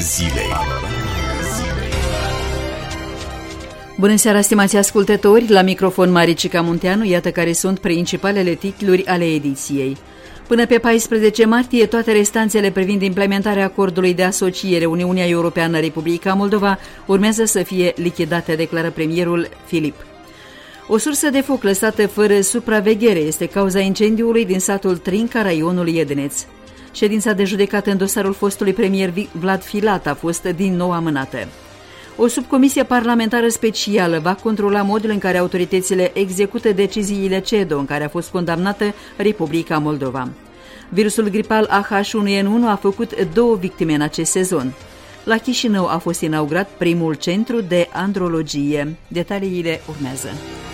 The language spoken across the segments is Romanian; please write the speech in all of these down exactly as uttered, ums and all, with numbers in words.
zilei. Bună seara, stimați ascultători, la microfon Maricica Munteanu, iată care sunt principalele titluri ale ediției. Până pe paisprezece martie, toate restanțele privind implementarea acordului de asociere Uniunea Europeană-Republica Moldova urmează să fie lichidate, declară premierul Filip. O sursă de foc lăsată fără supraveghere este cauza incendiului din satul Trinca, raionul Iedeneț. Ședința de judecată în dosarul fostului premier Vlad Filat a fost din nou amânată. O subcomisie parlamentară specială va controla modul în care autoritățile execută deciziile C E D O în care a fost condamnată Republica Moldova. Virusul gripal A H unu N unu a făcut două victime în acest sezon. La Chișinău a fost inaugurat primul centru de andrologie. Detaliile urmează.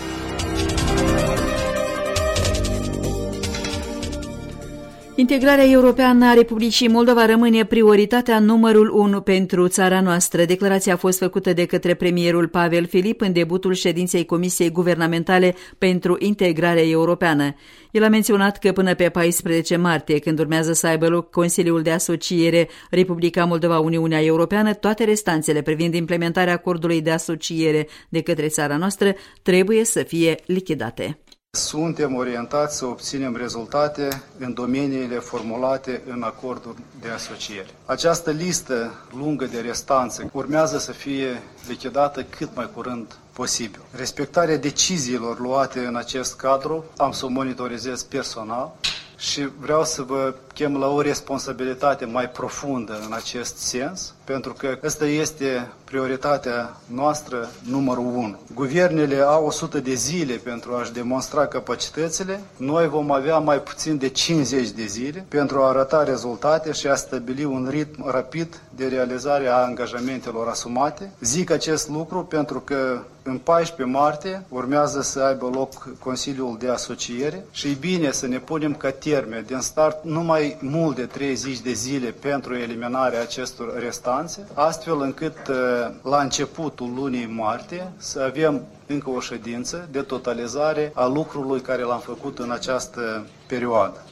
Integrarea europeană a Republicii Moldova rămâne prioritatea numărul unu pentru țara noastră. Declarația a fost făcută de către premierul Pavel Filip în debutul ședinței Comisiei Guvernamentale pentru Integrare Europeană. El a menționat că până pe paisprezece martie, când urmează să aibă loc Consiliul de Asociere Republica Moldova-Uniunea Europeană, toate restanțele privind implementarea acordului de asociere de către țara noastră trebuie să fie lichidate. Suntem orientați să obținem rezultate în domeniile formulate în acordul de asociere. Această listă lungă de restanțe urmează să fie lichidată cât mai curând posibil. Respectarea deciziilor luate în acest cadru am să o monitorizez personal și vreau să vă chem la o responsabilitate mai profundă în acest sens, pentru că ăsta este prioritatea noastră numărul unu. Guvernele au o sută de zile pentru a-și demonstra capacitățile, noi vom avea mai puțin de cincizeci de zile pentru a arăta rezultate și a stabili un ritm rapid de realizare a angajamentelor asumate. Zic acest lucru pentru că în paisprezece martie urmează să aibă loc Consiliul de Asociere și e bine să ne punem ca termen din start numai mult de treizeci de zile pentru eliminarea acestor restanțe, astfel încât la începutul lunii martie să avem încă o ședință de totalizare a lucrului care l-am făcut în această perioadă.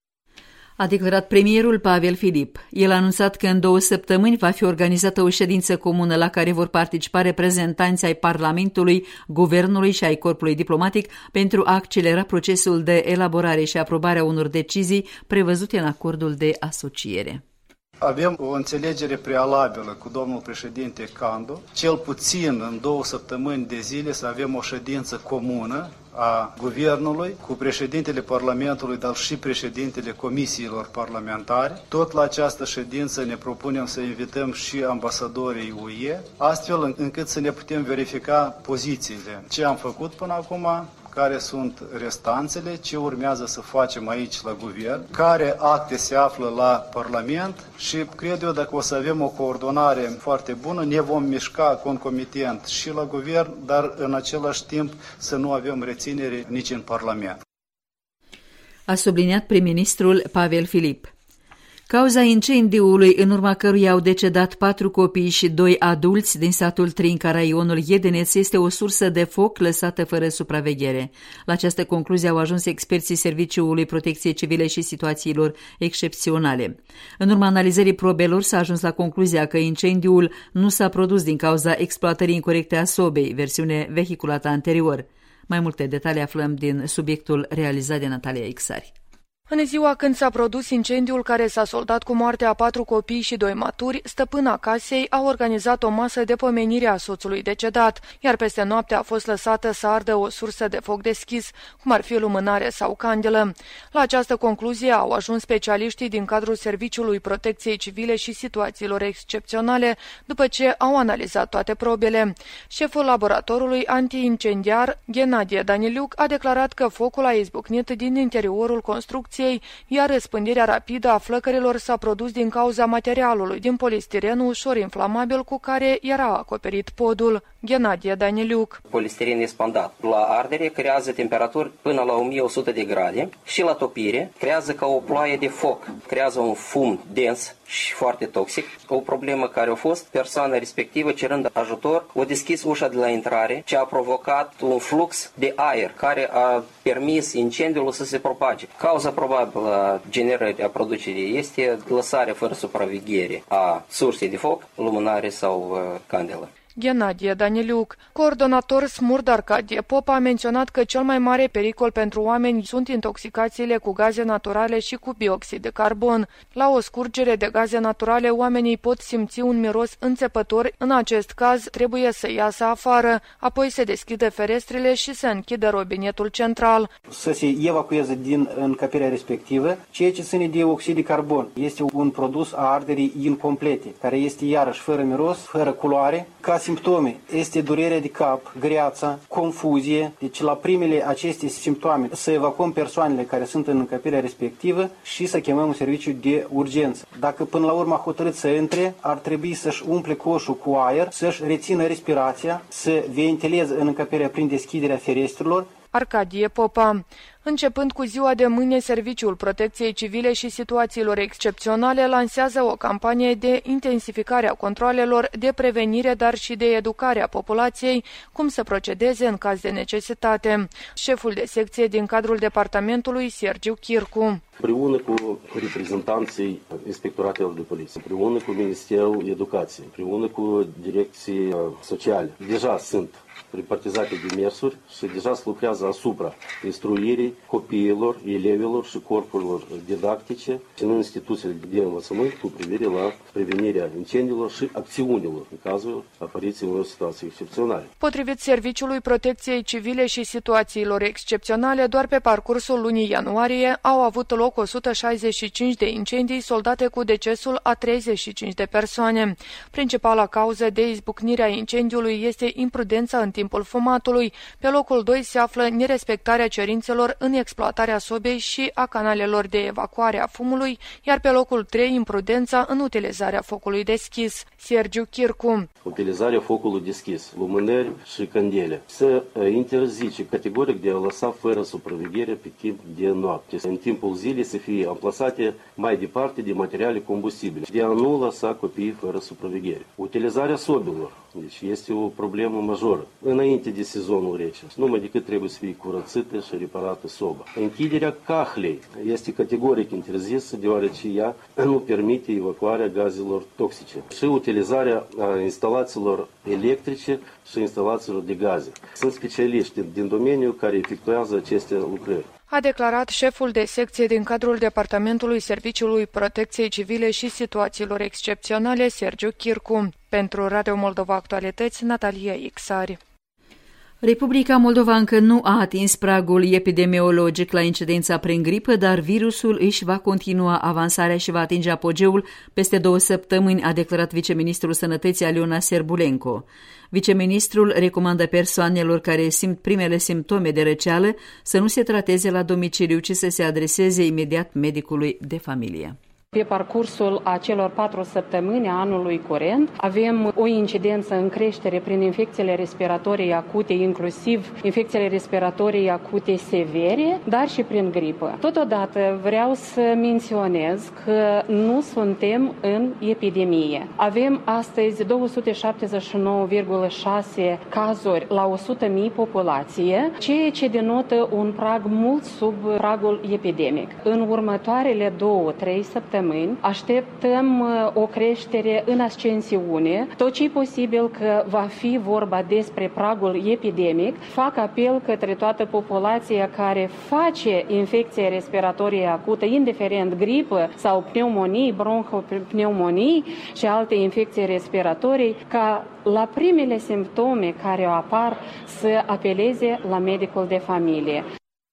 A declarat premierul Pavel Filip. El a anunțat că în două săptămâni va fi organizată o ședință comună la care vor participa reprezentanți ai Parlamentului, Guvernului și ai Corpului Diplomatic pentru a accelera procesul de elaborare și aprobare a unor decizii prevăzute în acordul de asociere. Avem o înțelegere prealabilă cu domnul președinte Candu, cel puțin în două săptămâni de zile să avem o ședință comună a Guvernului cu președintele Parlamentului, dar și președintele comisiilor parlamentare. Tot la această ședință ne propunem să invităm și ambasadorii U E, astfel încât să ne putem verifica pozițiile. Ce am făcut până acum, care sunt restanțele, ce urmează să facem aici la Guvern, care acte se află la Parlament și cred eu dacă o să avem o coordonare foarte bună, ne vom mișca concomitent și la Guvern, dar în același timp să nu avem reținere nici în Parlament. A subliniat prim-ministrul Pavel Filip. Cauza incendiului, în urma căruia au decedat patru copii și doi adulți din satul Trinca, raionul Iedeneț, este o sursă de foc lăsată fără supraveghere. La această concluzie au ajuns experții Serviciului Protecției Civile și Situațiilor Excepționale. În urma analizării probelor s-a ajuns la concluzia că incendiul nu s-a produs din cauza exploatării incorecte a sobei, versiune vehiculată anterior. Mai multe detalii aflăm din subiectul realizat de Natalia Ixari. În ziua când s-a produs incendiul care s-a soldat cu moartea a patru copii și doi maturi, stăpâna casei a organizat o masă de pomenire a soțului decedat, iar peste noapte a fost lăsată să ardă o sursă de foc deschis, cum ar fi lumânare sau candelă. La această concluzie au ajuns specialiștii din cadrul Serviciului Protecției Civile și Situațiilor Excepționale, după ce au analizat toate probele. Șeful laboratorului antiincendiar, Ghenadie Daniliuc, a declarat că focul a izbucnit din interiorul construcției, iar răspândirea rapidă a flăcărilor s-a produs din cauza materialului din polistirenul ușor inflamabil cu care era acoperit podul. Ghenadie Daniliuc. Polistiren expandat. La ardere creează temperaturi până la o mie o sută de grade și la topire creează ca o ploaie de foc. Creează un fum dens și foarte toxic. O problemă care a fost, persoana respectivă cerând ajutor, a deschis ușa de la intrare, ce a provocat un flux de aer care a permis incendiul să se propage. Cauza probabilă a generării, a producerii este lăsarea fără supraveghere a sursei de foc, lumânare sau uh, candelă. Ghenadie Daniliuc, coordonator Smurd Arcadie Popa, a menționat că cel mai mare pericol pentru oameni sunt intoxicațiile cu gaze naturale și cu bioxid de carbon. La o scurgere de gaze naturale, oamenii pot simți un miros înțepător. În acest caz, trebuie să iasă afară, apoi se deschide ferestrele și se închide robinetul central. Să se evacueze din încăperea respectivă. Ceea ce ține de oxid de carbon este un produs a arderii incomplete, care este iarăși fără miros, fără culoare. Ca simptome este durerea de cap, greața, confuzie. Deci la primele aceste simptome să evacuăm persoanele care sunt în încăperea respectivă și să chemăm un serviciu de urgență. Dacă până la urmă a hotărât să intre, ar trebui să-și umple coșul cu aer, să-și rețină respirația, să ventileze în încăperea prin deschiderea ferestrelor. Arcadie Popa. Începând cu ziua de mâine, Serviciul Protecției Civile și Situațiilor Excepționale lansează o campanie de intensificare a controalelor, de prevenire, dar și de educare a populației, cum să procedeze în caz de necesitate. Șeful de secție din cadrul departamentului, Sergiu Chircu. Împreună cu reprezentanții inspectoratelor de poliție, împreună cu Ministerul Educației, împreună cu direcții sociale, deja sunt repartizate demersuri și deja se lucrează asupra instruirii copiilor, elevilor și corpurilor didactice și în instituțiile de învățământ cu privire la prevenirea incendiilor și acțiunilor în cazul apariției unor situații excepționale. Potrivit Serviciului Protecției Civile și Situațiilor Excepționale, doar pe parcursul lunii ianuarie au avut loc o sută șaizeci și cinci de incendii soldate cu decesul a treizeci și cinci de persoane. Principala cauză de izbucnire a incendiului este imprudența în timpul fumatului. Pe locul doi se află nerespectarea cerințelor în exploatarea sobei și a canalelor de evacuare a fumului, iar pe locul trei imprudența în utilizarea focului deschis. Sergiu Chircu. Utilizarea focului deschis, lumânări și candele. Se interzice categoric de a lăsa fără supraveghere pe timp de noapte. În timpul zilei să fie amplasate mai departe de materiale combustibile, de a nu lăsa copiii fără supraveghere. Utilizarea sobelor. Deci este o problemă majoră. Înainte de sezonul rece, numai decât trebuie să fie curățită și reparată soba. Închiderea cahlei este categoric interzisă, deoarece ea nu permite evacuarea gazelor toxice. Și utilizarea instalațiilor electrice și instalațiilor de gaze. Sunt specialiști din domeniu care efectuează aceste lucrări. A declarat șeful de secție din cadrul Departamentului Serviciului Protecției Civile și Situațiilor Excepționale, Sergiu Chircu. Pentru Radio Moldova Actualități, Natalia Ixari. Republica Moldova încă nu a atins pragul epidemiologic la incidența prin gripă, dar virusul își va continua avansarea și va atinge apogeul peste două săptămâni, a declarat viceministrul Sănătății Aliona Serbulenco. Viceministrul recomandă persoanelor care simt primele simptome de răceală să nu se trateze la domiciliu, ci să se adreseze imediat medicului de familie. Pe parcursul acelor patru săptămâni a anului curent avem o incidență în creștere prin infecțiile respiratorii acute, inclusiv infecțiile respiratorii acute severe, dar și prin gripă. Totodată vreau să menționez că nu suntem în epidemie. Avem astăzi două sute șaptezeci și nouă virgulă șase cazuri la o sută mii populație, ceea ce denotă un prag mult sub pragul epidemic. În următoarele două, trei săptămâni așteptăm o creștere în ascensiune. Tot ce e posibil că va fi vorba despre pragul epidemic, fac apel către toată populația care face infecție respiratorie acută, indiferent gripă sau pneumonii, bronhopneumonii și alte infecții respiratorii, ca la primele simptome care apar să apeleze la medicul de familie.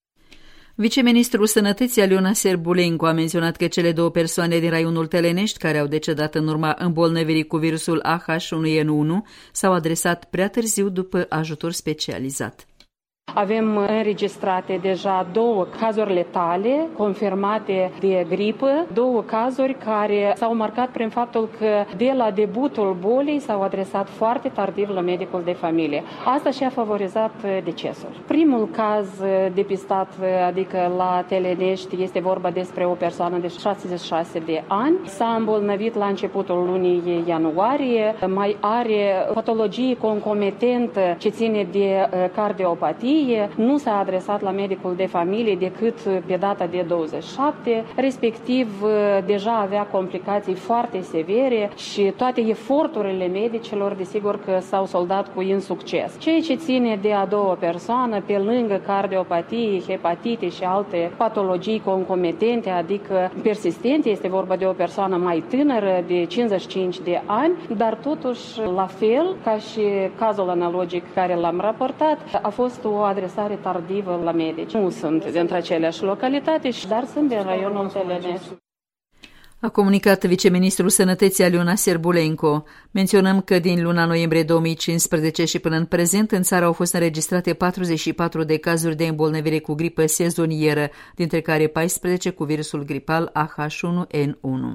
Viceministrul Sănătății Aliona Serbulenco a menționat că cele două persoane din raionul Telenești care au decedat în urma îmbolnăvirii cu virusul A H unu N unu s-au adresat prea târziu după ajutor specializat. Avem înregistrate deja două cazuri letale confirmate de gripă, două cazuri care s-au marcat prin faptul că de la debutul bolii s-au adresat foarte tardiv la medicul de familie. Asta și-a favorizat decesul. Primul caz depistat, adică la Telenești, este vorba despre o persoană de șaizeci și șase de ani. S-a îmbolnăvit la începutul lunii ianuarie, mai are patologie concomitentă ce ține de cardiopatie, nu s-a adresat la medicul de familie decât pe data de douăzeci și șapte, respectiv deja avea complicații foarte severe și toate eforturile medicilor, desigur că s-au soldat cu insucces. Ceea ce ține de a doua persoană, pe lângă cardiopatie, hepatite și alte patologii concomitente, adică persistente, este vorba de o persoană mai tânără, de cincizeci și cinci de ani, dar totuși, la fel ca și cazul analogic care l-am raportat, a fost o adresare tardivă la medici. Nu sunt dintre aceleași localitate, dar sunt din raionul Telenești. A comunicat viceministrul Sănătății Aliona Serbulenco. Menționăm că din luna noiembrie două mii cincisprezece și până în prezent în țară au fost înregistrate patruzeci și patru de cazuri de îmbolnăvire cu gripă sezonieră, dintre care paisprezece cu virusul gripal A H unu N unu.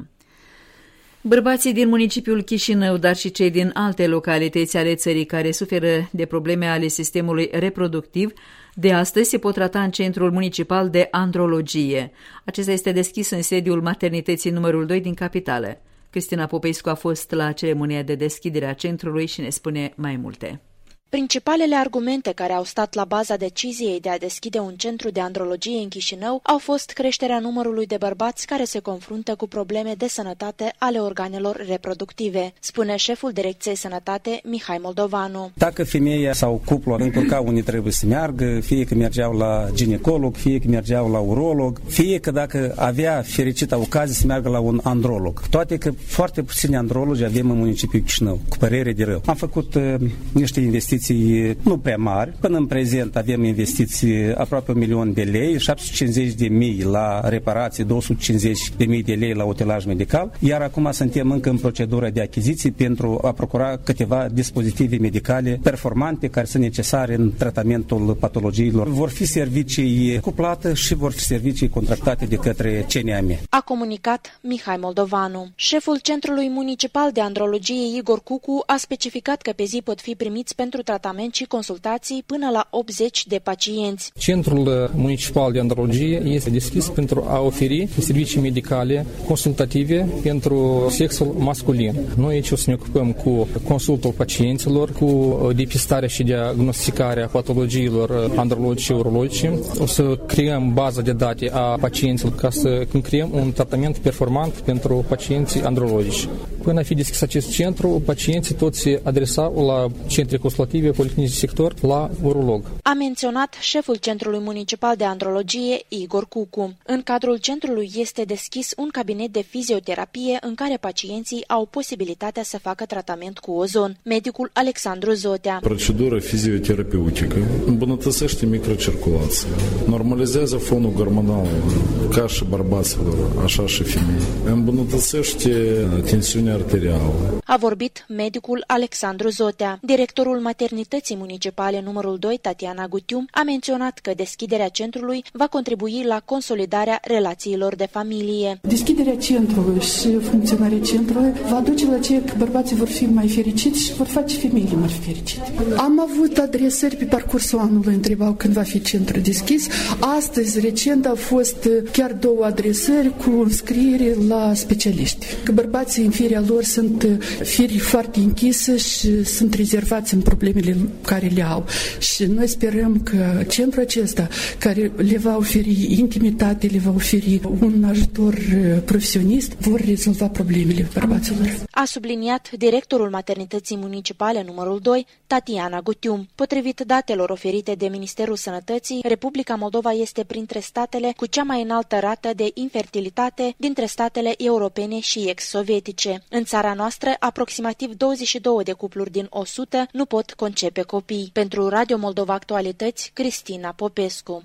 Bărbații din municipiul Chișinău, dar și cei din alte localități ale țării care suferă de probleme ale sistemului reproductiv, de astăzi se pot trata în Centrul Municipal de Andrologie. Acesta este deschis în sediul maternității numărul doi din capitală. Cristina Popescu a fost la ceremonia de deschidere a centrului și ne spune mai multe. Principalele argumente care au stat la baza deciziei de a deschide un centru de andrologie în Chișinău au fost creșterea numărului de bărbați care se confruntă cu probleme de sănătate ale organelor reproductive, spune șeful Direcției Sănătate Mihai Moldovanu. Dacă femeia sau cuplul încurca unde trebuie să meargă, fie că mergeau la ginecolog, fie că mergeau la urolog, fie că dacă avea fericită ocazie să meargă la un androlog. Toate că foarte puțini andrologi avem în municipiul Chișinău, cu părere de rău. Am făcut uh, niște investiții nu prea mari. Până în prezent avem investiții aproape un milion de lei, șapte sute cincizeci de mii la reparații, două sute cincizeci de mii de lei la utilaj medical, iar acum suntem încă în procedură de achiziții pentru a procura câteva dispozitive medicale performante care sunt necesare în tratamentul patologiilor. Vor fi servicii cu plată și vor fi servicii contractate de către C N A M. A comunicat Mihai Moldovanu. Șeful Centrului Municipal de Andrologie Igor Cucu a specificat că pe zi pot fi primiți pentru tratament și consultații până la optzeci de pacienți. Centrul Municipal de Andrologie este deschis pentru a oferi servicii medicale consultative pentru sexul masculin. Noi aici o să ne ocupăm cu consultul pacienților, cu depistarea și diagnosticarea patologiilor andrologice și urologice. O să creăm baza de date a pacienților ca să creăm un tratament performant pentru pacienții andrologici. Până a fi deschis acest centru, pacienții toți se adresau la centre consultative, policlinici de sector, la urolog. A menționat șeful Centrului Municipal de Andrologie, Igor Cucu. În cadrul centrului este deschis un cabinet de fizioterapie în care pacienții au posibilitatea să facă tratament cu ozon. Medicul Alexandru Zotea. Procedura fizioterapeutică îmbunătățește microcirculația, normalizează fonul hormonal, ca și bărbaților, așa și femei, îmbunătățește tensiunea arterială. A vorbit medicul Alexandru Zotea. Directorul Maternității Municipale numărul doi, Tatiana Gutium, a menționat că deschiderea centrului va contribui la consolidarea relațiilor de familie. Deschiderea centrului și funcționarea centrului va duce la ce că bărbații vor fi mai fericiți și vor face femeile mai fericite. Am avut adresări pe parcursul anului, întrebau când va fi centrul deschis. Astăzi, recent, au fost chiar două adresări cu înscriere la specialiști. Că bărbații în firea lor sunt firi foarte închise și sunt rezervați în problemele care le au. Și noi sperăm că centrul acesta, care le va oferi intimitate, le va oferi un ajutor profesionist, vor rezolva problemele bărbaților. A subliniat directorul Maternității Municipale numărul doi, Tatiana Gutium. Potrivit datelor oferite de Ministerul Sănătății, Republica Moldova este printre statele cu cea mai înaltă rată de infertilitate dintre statele europene și ex-sovietice. În țara noastră, aproximativ douăzeci și două de cupluri din o sută nu pot concepe copii. Pentru Radio Moldova Actualități, Cristina Popescu.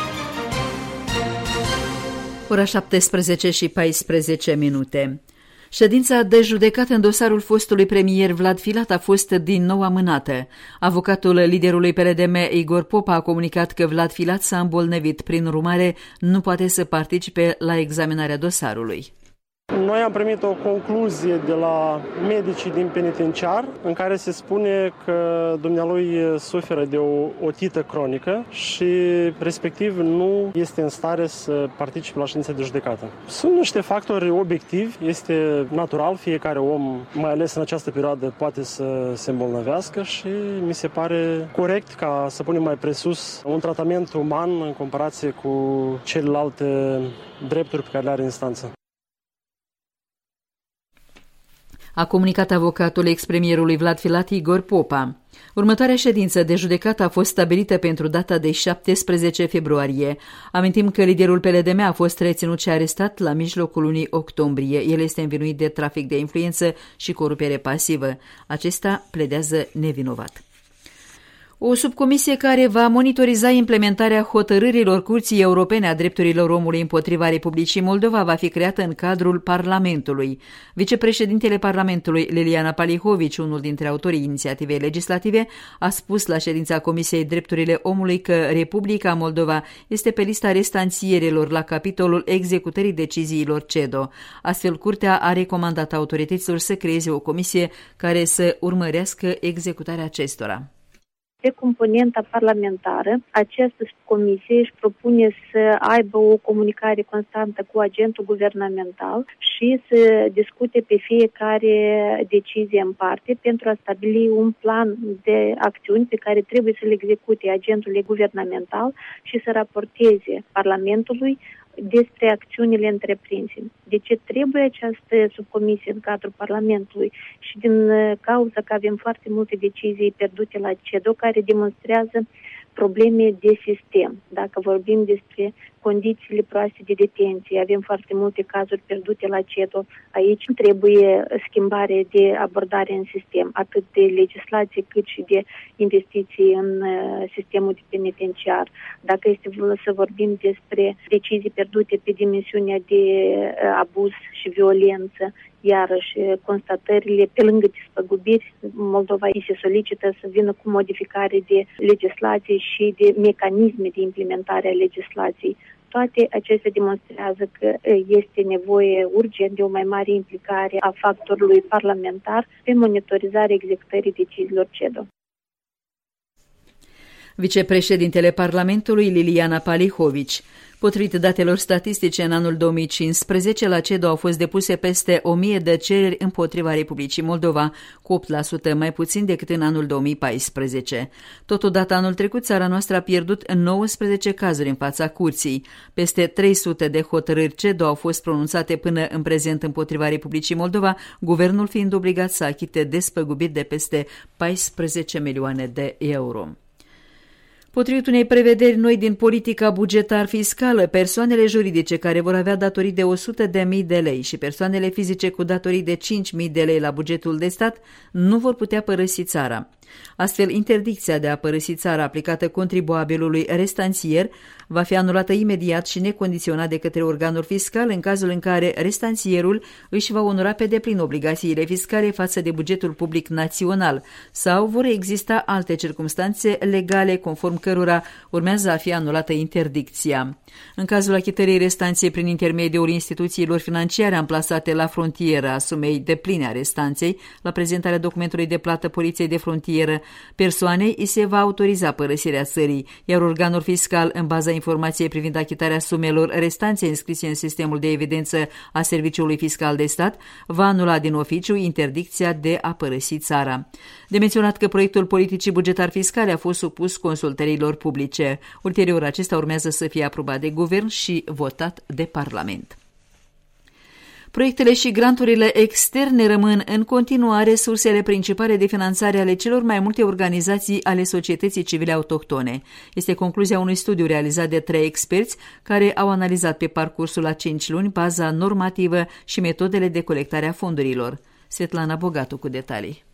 Ora șaptesprezece și paisprezece minute. Ședința de judecată în dosarul fostului premier Vlad Filat a fost din nou amânată. Avocatul liderului P L D M, Igor Popa, a comunicat că Vlad Filat s-a îmbolnăvit, prin urmare nu poate să participe la examinarea dosarului. Noi am primit o concluzie de la medicii din penitenciar în care se spune că dumnealui suferă de o otită cronică și respectiv nu este în stare să participe la ședința de judecată. Sunt niște factori obiectivi, este natural, fiecare om, mai ales în această perioadă, poate să se îmbolnăvească și mi se pare corect ca să punem mai presus un tratament uman în comparație cu celelalte drepturi pe care le are instanța. A comunicat avocatul ex-premierului Vlad Filat, Igor Popa. Următoarea ședință de judecată a fost stabilită pentru data de șaptesprezece februarie. Amintim că liderul P L D M a fost reținut și arestat la mijlocul lunii octombrie. El este învinuit de trafic de influență și corupere pasivă. Acesta pledează nevinovat. O subcomisie care va monitoriza implementarea hotărârilor Curții Europene a Drepturilor Omului împotriva Republicii Moldova va fi creată în cadrul Parlamentului. Vicepreședintele Parlamentului, Liliana Palihovici, unul dintre autorii inițiativei legislative, a spus la ședința Comisiei Drepturile Omului că Republica Moldova este pe lista restanțierilor la capitolul executării deciziilor C E D O. Astfel, Curtea a recomandat autorităților să creeze o comisie care să urmărească executarea acestora. Pe componenta parlamentară, această comisie își propune să aibă o comunicare constantă cu agentul guvernamental și să discute pe fiecare decizie în parte pentru a stabili un plan de acțiuni pe care trebuie să le execute agentul guvernamental și să raporteze Parlamentului despre acțiunile întreprinse. De ce trebuie această subcomisie în cadrul Parlamentului? Și din cauza că avem foarte multe decizii pierdute la C E D O care demonstrează probleme de sistem. Dacă vorbim despre condițiile proaste de detenție, avem foarte multe cazuri pierdute la C E D O. Aici trebuie schimbare de abordare în sistem, atât de legislație cât și de investiții în sistemul penitenciar. Dacă este să vorbim despre decizii pierdute pe dimensiunea de abuz și violență, iarăși constatările, pe lângă despăgubiri, Moldova îi se solicită să vină cu modificare de legislație și de mecanisme de implementare a legislației. Toate acestea demonstrează că este nevoie urgent de o mai mare implicare a factorului parlamentar pe monitorizarea executării deciziilor C E D O. Vicepreședintele Parlamentului, Liliana Palihovici. Potrivit datelor statistice, în anul două mii cincisprezece, la C E D O au fost depuse peste o mie de cereri împotriva Republicii Moldova, cu opt la sută mai puțin decât în anul două mii paisprezece. Totodată, anul trecut, țara noastră a pierdut nouăsprezece cazuri în fața curții. Peste trei sute de hotărâri C E D O au fost pronunțate până în prezent împotriva Republicii Moldova, guvernul fiind obligat să achite despăgubiri de peste paisprezece milioane de euro. Potrivit unei prevederi noi din politica bugetar-fiscală, persoanele juridice care vor avea datorii de o sută de mii de lei și persoanele fizice cu datorii de cinci mii de lei la bugetul de stat nu vor putea părăsi țara. Astfel, interdicția de a părăsi țara aplicată contribuabilului restanțier va fi anulată imediat și necondiționat de către organul fiscal în cazul în care restanțierul își va onora pe deplin obligațiile fiscale față de bugetul public național sau vor exista alte circumstanțe legale conform cărora urmează a fi anulată interdicția. În cazul achitării restanței prin intermediul instituțiilor financiare amplasate la frontieră a sumei depline a restanței, la prezentarea documentului de plată Poliției de Frontieră, persoanei îi se va autoriza părăsirea țării, iar organul fiscal, în baza informației privind achitarea sumelor restanțe înscrise în sistemul de evidență a Serviciului Fiscal de Stat, va anula din oficiu interdicția de a părăsi țara. De menționat că proiectul politicii bugetar-fiscale a fost supus consultărilor publice. Ulterior, acesta urmează să fie aprobat de guvern și votat de Parlament. Proiectele și granturile externe rămân în continuare sursele principale de finanțare ale celor mai multe organizații ale societății civile autohtone. Este concluzia unui studiu realizat de trei experți care au analizat pe parcursul a cinci luni baza normativă și metodele de colectare a fondurilor. Svetlana Bogatu cu detalii.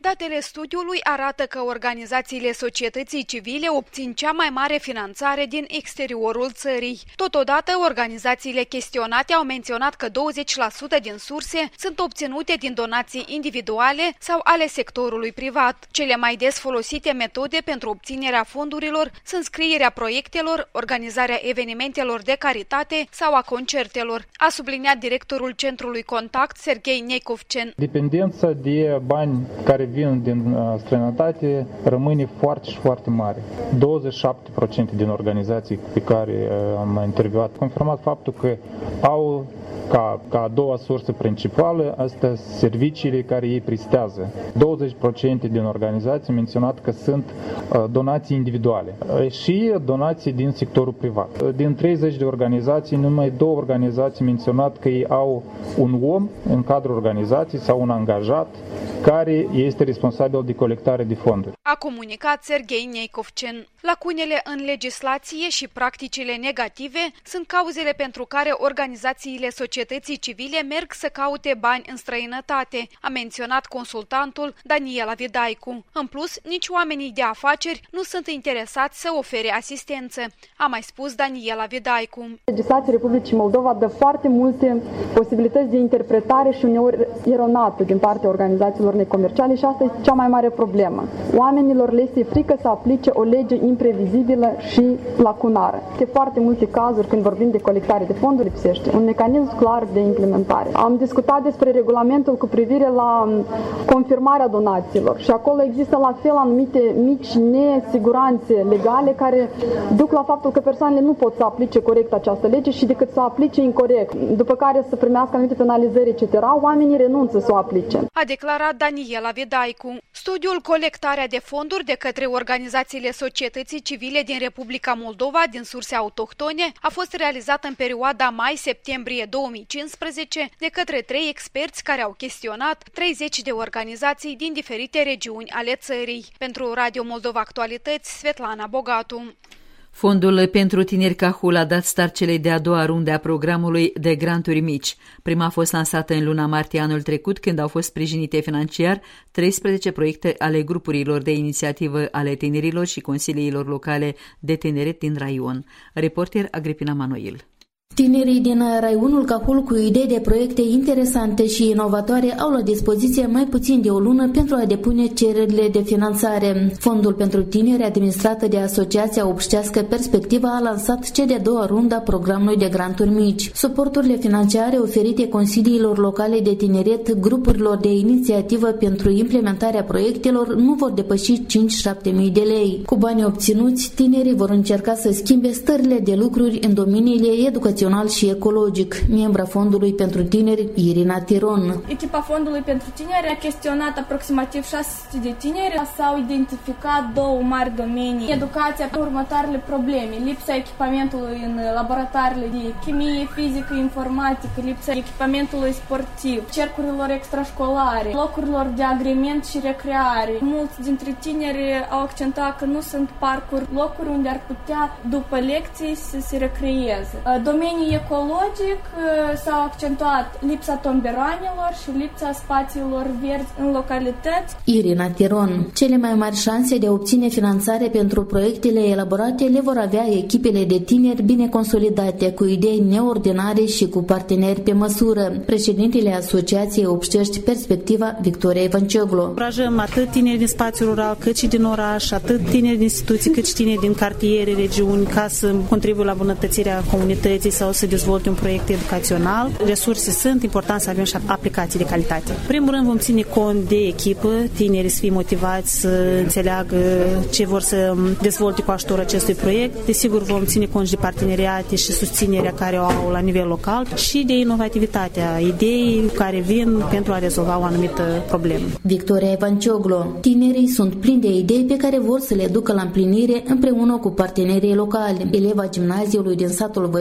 Datele studiului arată că organizațiile societății civile obțin cea mai mare finanțare din exteriorul țării. Totodată, organizațiile chestionate au menționat că douăzeci la sută din surse sunt obținute din donații individuale sau ale sectorului privat. Cele mai des folosite metode pentru obținerea fondurilor sunt scrierea proiectelor, organizarea evenimentelor de caritate sau a concertelor, a subliniat directorul Centrului Contact, Serghei Neicovcen. Dependența de bani care vin din străinătate rămâne foarte și foarte mare. douăzeci și șapte la sută din organizații pe care am intervievat au confirmat faptul că au ca, ca a doua sursă principală astea serviciile care ei prestează. douăzeci la sută din organizații menționat că sunt uh, donații individuale uh, și donații din sectorul privat. Din treizeci de organizații, numai două organizații menționat că ei au un om în cadrul organizației sau un angajat care este responsabil de colectare de fonduri. A comunicat Serghei Neicovcen. Lacunele în legislație și practicile negative sunt cauzele pentru care organizațiile societății civile merg să caute bani în străinătate, a menționat consultantul Daniela Vidaicu. În plus, nici oamenii de afaceri nu sunt interesați să ofere asistență, a mai spus Daniela Vidaicu. Legislația Republicii Moldova dă foarte multe posibilități de interpretare și uneori eronată din partea organizațiilor necomerciale și asta este cea mai mare problemă. Oamenilor le este frică să aplice o lege imprevizibilă și lacunară. De foarte multe cazuri, când vorbim de colectare de fonduri, lipsește un mecanism clar de implementare. Am discutat despre regulamentul cu privire la confirmarea donațiilor și acolo există la fel anumite mici nesiguranțe legale care duc la faptul că persoanele nu pot să aplice corect această lege și decât să aplice incorect, după care să primească anumite penalizări, et cetera, oamenii renunță să o aplice. A declarat Daniela Vidaicu. Studiul Colectarea de fonduri de către organizațiile societății civile din Republica Moldova din surse autohtone a fost realizat în perioada mai-septembrie două mii cincisprezece de către trei experți care au chestionat treizeci de organizații din diferite regiuni ale țării. Pentru Radio Moldova Actualități, Svetlana Bogatu. Fondul pentru tineri Cahul a dat start celei de-a doua runde a programului de granturi mici. Prima a fost lansată în luna martie anul trecut, când au fost sprijinite financiar treisprezece proiecte ale grupurilor de inițiativă ale tinerilor și consiliilor locale de tineret din raion. Reporter Agripina Manoil. Tinerii din raionul Cahul cu idei de proiecte interesante și inovatoare au la dispoziție mai puțin de o lună pentru a depune cererile de finanțare. Fondul pentru tineri, administrată de Asociația Obștească Perspectiva, a lansat cea de-a doua rundă a programului de granturi mici. Suporturile financiare oferite consiliilor locale de tineret, grupurilor de inițiativă pentru implementarea proiectelor nu vor depăși cinci-șapte mii de lei. Cu banii obținuți, tinerii vor încerca să schimbe stările de lucruri în domeniile educaționale și ecologic. Membra Fondului pentru Tineri, Irina Tiron. Echipa Fondului pentru Tineri a chestionat aproximativ șase sute de tineri. S-au identificat două mari domenii. Educația, următoarele probleme. Lipsa echipamentului în laboratoarele de chimie, fizică, informatică, lipsa echipamentului sportiv, cercurilor extrașcolare, locurilor de agrement și recreare. Mulți dintre tineri au accentuat că nu sunt parcuri, locuri unde ar putea, după lecții, să se recreeze. Domenii ecologic s-au accentuat lipsa tomberoanelor și lipsa spațiilor verzi în localități. Irina Tiron. Cele mai mari șanse de a obține finanțare pentru proiectele elaborate le vor avea echipele de tineri bine consolidate, cu idei neordinare și cu parteneri pe măsură. Președintele Asociației Obștești Perspectiva, Victoria Ivancioglu. Încurajăm atât tineri din spațiul rural, cât și din oraș, atât tineri din instituții, cât și tineri din cartiere, regiuni, ca să contribuie la bunătățirea comunității sau să dezvolte un proiect educațional. Resurse sunt, important să avem și aplicații de calitate. În primul rând vom ține cont de echipă, tinerii să fie motivați să înțeleagă ce vor să dezvolte cu ajutorul acestui proiect. Desigur vom ține cont de parteneriate și susținerea care o au la nivel local și de inovativitatea idei care vin pentru a rezolva o anumită problemă. Victoria Ivancioglu. Tinerii sunt plini de idei pe care vor să le ducă la împlinire împreună cu partenerii locali. Eleva gimnaziului din satul Văleni,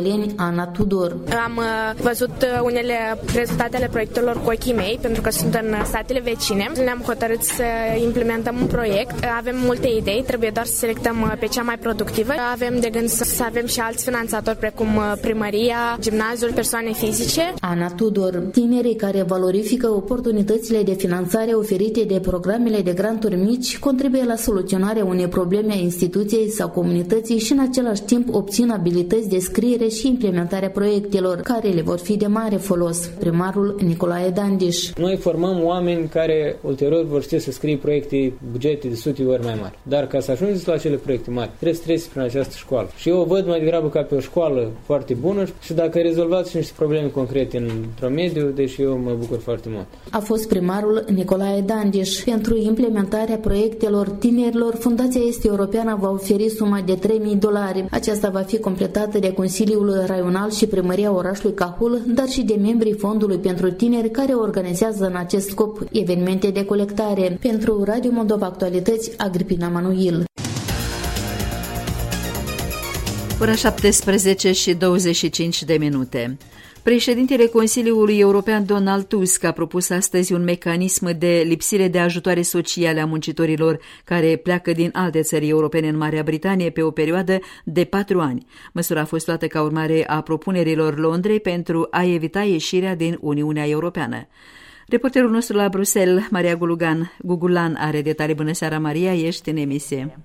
Ana Tudor. Am văzut unele rezultate ale proiectelor cu ochii mei, pentru că sunt în statele vecine. Ne-am hotărât să implementăm un proiect. Avem multe idei, trebuie doar să selectăm pe cea mai productivă. Avem de gând să avem și alți finanțatori, precum primăria, gimnaziul, persoane fizice. Ana Tudor, tinerii care valorifică oportunitățile de finanțare oferite de programele de granturi mici contribuie la soluționarea unei probleme a instituției sau comunității și în același timp obțin abilități de scriere și implementarea proiectelor, care le vor fi de mare folos. Primarul Nicolae Dandiș. Noi formăm oameni care ulterior vor ști să scrie proiecte, bugete de sute ori mai mari. Dar ca să ajungeți la acele proiecte mari, trebuie să treci prin această școală. Și eu o văd mai degrabă ca pe o școală foarte bună și dacă rezolvați și niște probleme concrete într-un mediu, deci eu mă bucur foarte mult. A fost primarul Nicolae Dandiș. Pentru implementarea proiectelor tinerilor, Fundația Este Europeană va oferi suma de trei mii de dolari. Aceasta va fi completată de Consiliul Raional și Primăria orașului Cahul, dar și de membrii Fondului pentru Tineri, care organizează în acest scop evenimente de colectare. Pentru Radio Moldova Actualități, Agripina Manuil. Ora șaptesprezece și douăzeci și cinci de minute. Președintele Consiliului European Donald Tusk a propus astăzi un mecanism de lipsire de ajutoare sociale a muncitorilor care pleacă din alte țări europene în Marea Britanie pe o perioadă de patru ani. Măsura a fost luată ca urmare a propunerilor Londrei pentru a evita ieșirea din Uniunea Europeană. Reporterul nostru la Bruxelles, Maria Gulugan, Gugulan, are detalii. Bună seara, Maria, ești în emisie.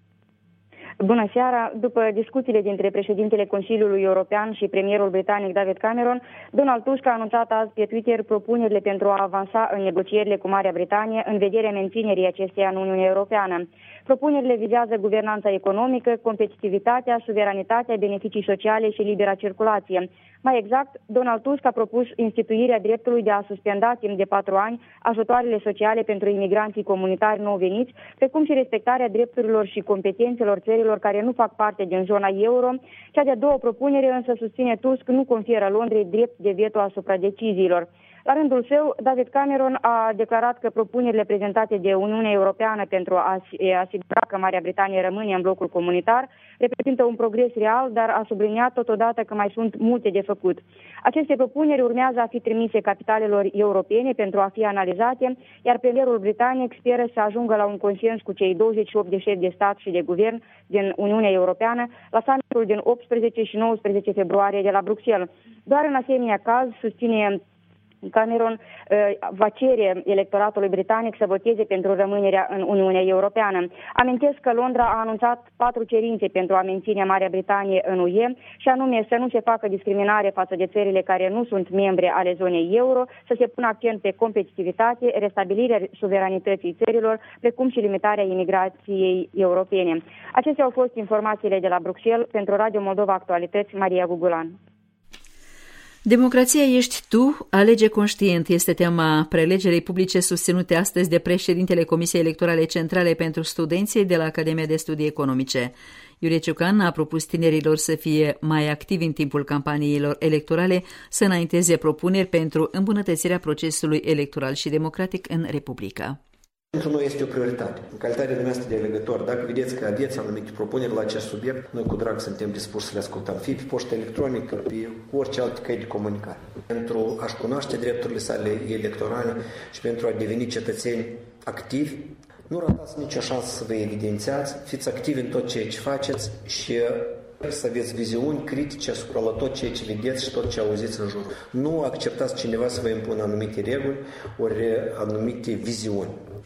Bună seara! După discuțiile dintre președintele Consiliului European și premierul britanic David Cameron, Donald Tusk a anunțat azi pe Twitter propunerile pentru a avansa în negocierile cu Marea Britanie în vederea menținerii acesteia în Uniunea Europeană. Propunerile vizează guvernanța economică, competitivitatea, suveranitatea, beneficii sociale și libera circulație. Mai exact, Donald Tusk a propus instituirea dreptului de a suspenda timp de patru ani ajutoarele sociale pentru imigranții comunitari nou veniți, precum și respectarea drepturilor și competențelor țărilor care nu fac parte din zona euro. Cea de-a doua propunere, însă, susține Tusk, nu conferă Londrei drept de veto asupra deciziilor. La rândul său, David Cameron a declarat că propunerile prezentate de Uniunea Europeană pentru a asigura că Marea Britanie rămâne în blocul comunitar reprezintă un progres real, dar a subliniat totodată că mai sunt multe de făcut. Aceste propuneri urmează a fi trimise capitalelor europene pentru a fi analizate, iar premierul britanic speră să ajungă la un consens cu cei douăzeci și opt de șefi de stat și de guvern din Uniunea Europeană la summitul din optsprezece și nouăsprezece februarie de la Bruxelles. Doar în asemenea caz, susține Cameron, va cere electoratului britanic să voteze pentru rămânerea în Uniunea Europeană. Amintesc că Londra a anunțat patru cerințe pentru a menține Marea Britanie în U E, și anume să nu se facă discriminare față de țările care nu sunt membre ale zonei euro, să se pună accent pe competitivitate, restabilirea suveranității țărilor, precum și limitarea imigrației europene. Acestea au fost informațiile de la Bruxelles. Pentru Radio Moldova Actualități, Maria Gugulan. Democrația ești tu, alege conștient, este tema prelegerii publice susținute astăzi de președintele Comisiei Electorale Centrale pentru Studenții de la Academia de Studii Economice. Iurie Ciucan a propus tinerilor să fie mai activi în timpul campaniilor electorale, să înainteze propuneri pentru îmbunătățirea procesului electoral și democratic în Republică. Pentru noi este o prioritate. În calitatea dumneavoastră de alegător, dacă vedeți că aveți anumite propuneri la acest subiect, noi cu drag suntem dispuși să le ascultăm, fie pe poștă electronică, pe orice alte căi de comunicare. Pentru a-și cunoaște drepturile sale electorale și pentru a deveni cetățeni activi, nu ratați nicio șansă să vă evidențiați, fiți activi în tot ceea ce faceți și să aveți viziuni critice asupra la tot ceea ce vedeți și tot ce auziți în jur. Nu acceptați cineva să vă impună anumite reguli ori anumite viziuni.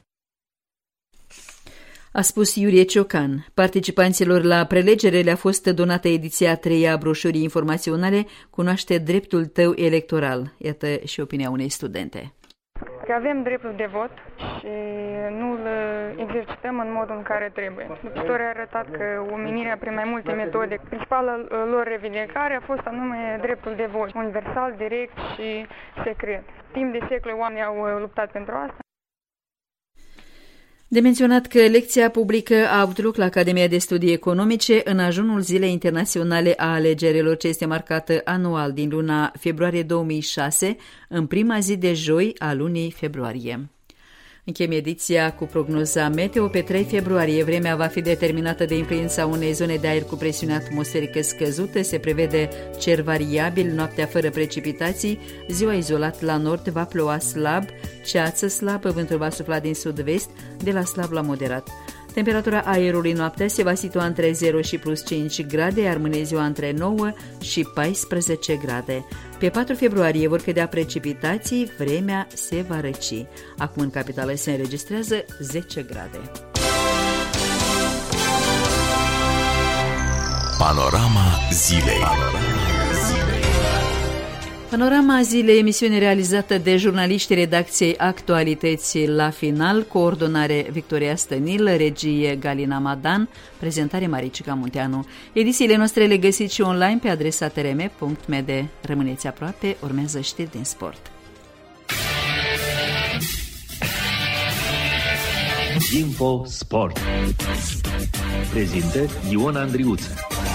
A spus Iurie Ciocan. Participanților la prelegere le-a fost donată ediția a treia a broșurii informaționale Cunoaște dreptul tău electoral. Iată și opinia unei studente. Că avem dreptul de vot și nu îl exercităm în modul în care trebuie. Istoria a arătat că omenirea prin mai multe metode, principala lor revindicare a fost anume dreptul de vot, universal, direct și secret. Timp de secole oamenii au luptat pentru asta. De menționat că lecția publică a avut loc la Academia de Studii Economice în ajunul Zilei Internaționale a Alegerilor, ce este marcată anual din luna februarie două mii șase, în prima zi de joi a lunii februarie. Închem ediția cu prognoza meteo. Pe trei februarie vremea va fi determinată de influența unei zone de aer cu presiune atmosferică scăzută. Se prevede cer variabil, noaptea fără precipitații, ziua izolat la nord va ploua slab, ceață slabă, vântul va sufla din sud-vest de la slab la moderat. Temperatura aerului noaptea se va situa între zero și plus cinci grade, iar mâine ziua între nouă și paisprezece grade. Pe patru februarie vor cădea precipitații, vremea se va răci. Acum în capitală se înregistrează zece grade. Panorama zilei. Panorama zilei, emisiune realizată de jurnaliștii redacției Actualități la final, coordonare Victoria Stănil, regie Galina Madan, prezentare Maricica Munteanu. Edițiile noastre le găsiți și online pe adresa t r m punct m d. Rămâneți aproape, urmează știri din sport. Info Sport. Prezintă Ion Andriuță.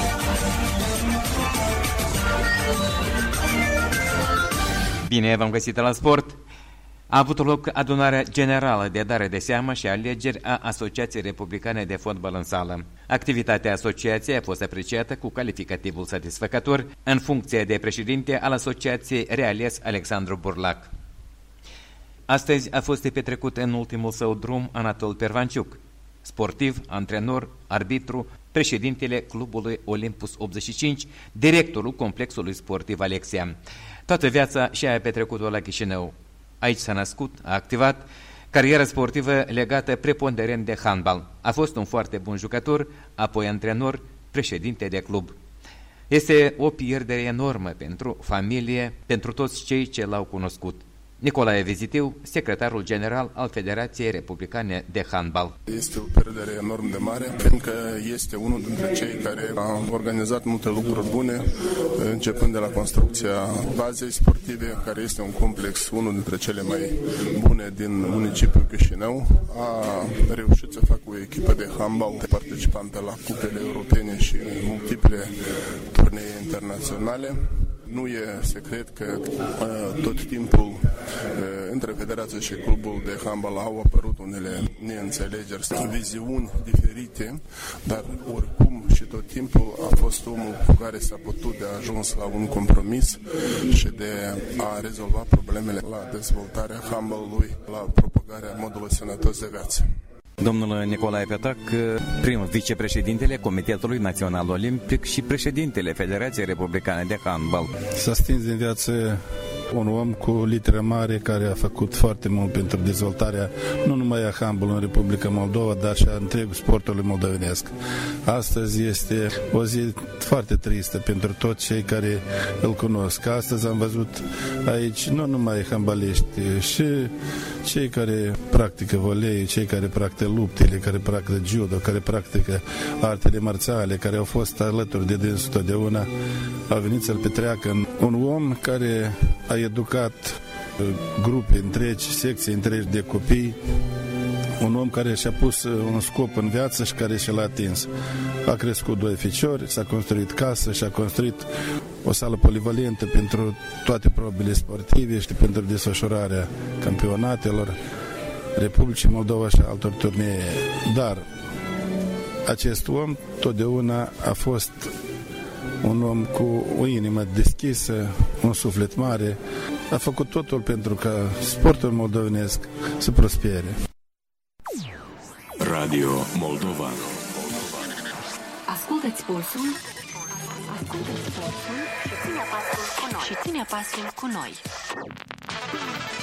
Bine v-am găsit la sport. A avut loc adunarea generală de dare de seamă și alegeri a Asociației Republicane de Fotbal în sală. Activitatea asociației a fost apreciată cu calificativul satisfăcător în funcție de președinte al asociației reales Alexandru Burlac. Astăzi a fost petrecut în ultimul său drum Anatol Pervanciuc, sportiv, antrenor, arbitru, președintele clubului Olympus optzeci și cinci, directorul complexului sportiv Alexia. Toată viața și-a petrecut-o la Chișinău. Aici s-a născut, a activat, cariera sportivă legată preponderent de handbal. A fost un foarte bun jucător, apoi antrenor, președinte de club. Este o pierdere enormă pentru familie, pentru toți cei ce l-au cunoscut. Nicolae Vizitiu, secretarul general al Federației Republicane de Handbal. Este o pierdere enorm de mare, pentru că este unul dintre cei care a organizat multe lucruri bune, începând de la construcția bazei sportive, care este un complex, unul dintre cele mai bune din municipiul Chișinău. A reușit să facă o echipă de handbal participantă la cupele europene și multiple turnee internaționale. Nu e secret că uh, tot timpul uh, între Federația și clubul de handbal au apărut unele neînțelegeri, viziuni diferite, dar oricum și tot timpul a fost omul cu care s-a putut de ajuns la un compromis și de a rezolva problemele la dezvoltarea handbalului, la propagarea modului sănătos de viață. Domnul Nicolae Petac, prim vicepreședintele Comitetului Național Olimpic și președintele Federației Republicane de Handbal. S-a stins din viață un om cu literă mare care a făcut foarte mult pentru dezvoltarea nu numai a handbalului în Republica Moldova, dar și a întregul sportului moldovenesc. Astăzi este o zi foarte tristă pentru toți cei care îl cunosc. Astăzi am văzut aici nu numai handbaliști, și cei care practică volei, cei care practică luptele, care practică judo, care practică artele marțiale, care au fost alături de dânsul totdeauna, au venit să-l petreacă. Un om care a educat grupe întregi, secții întregi de copii, un om care și-a pus un scop în viață și care și l-a atins. A crescut doi ficiori, s-a construit casă și a construit o sală polivalentă pentru toate probele sportive și pentru desfășurarea campionatelor Republicii Moldova și altor turnee. Dar acest om totdeauna a fost un om cu o inimă deschisă, un suflet mare, a făcut totul pentru ca sportul moldovenesc să prospere. Radio Moldova. Ascultă-ți pulsul, ascultă-ți pulsul și ține pasul cu noi. Și ține pasul cu noi.